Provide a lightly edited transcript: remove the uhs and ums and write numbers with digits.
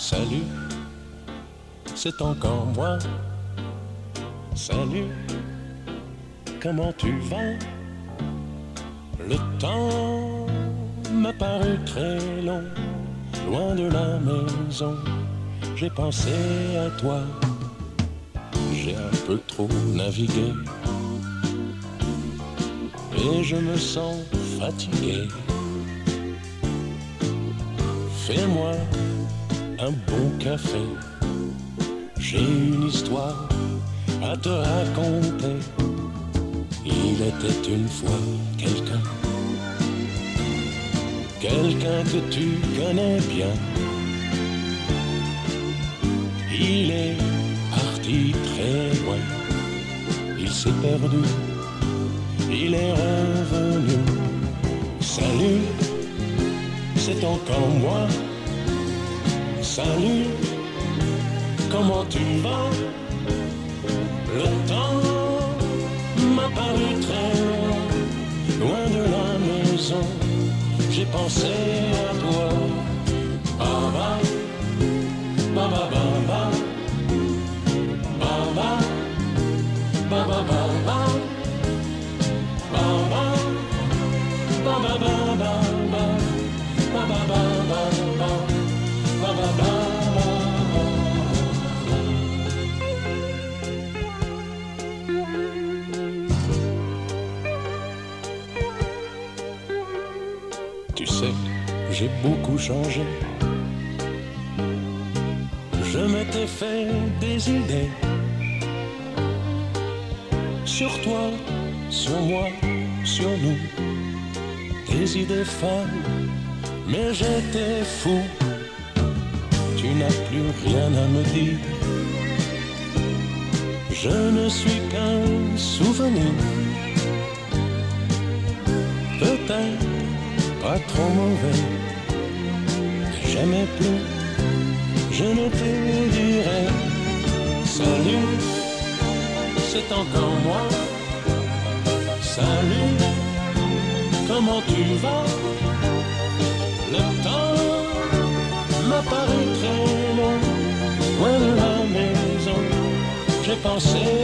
Salut, c'est encore moi. Salut, comment tu vas? Le temps m'a paru très long, loin de la maison. J'ai pensé à toi, j'ai un peu trop navigué et je me sens fatigué. Fais-moi un bon café, j'ai une histoire à te raconter. Il était une fois quelqu'un que tu connais bien. Il est parti très loin, il s'est perdu, il est revenu. Salut, c'est encore moi. Salut, comment tu vas? Le temps m'a paru très loin, loin de la maison. J'ai pensé à toi. Baba, baba, baba, baba, baba, baba, baba, baba, baba, baba, baba. Tu sais, j'ai beaucoup changé. Je m'étais fait des idées sur toi, sur moi, sur nous. Des idées folles, mais j'étais fou. Tu n'as plus rien à me dire. Je ne suis qu'un souvenir. Peut-être pas trop mauvais, jamais plus, je ne te dirai. Salut, c'est encore moi. Salut, comment tu vas? Le temps m'a paru très long, loin de la maison. J'ai pensé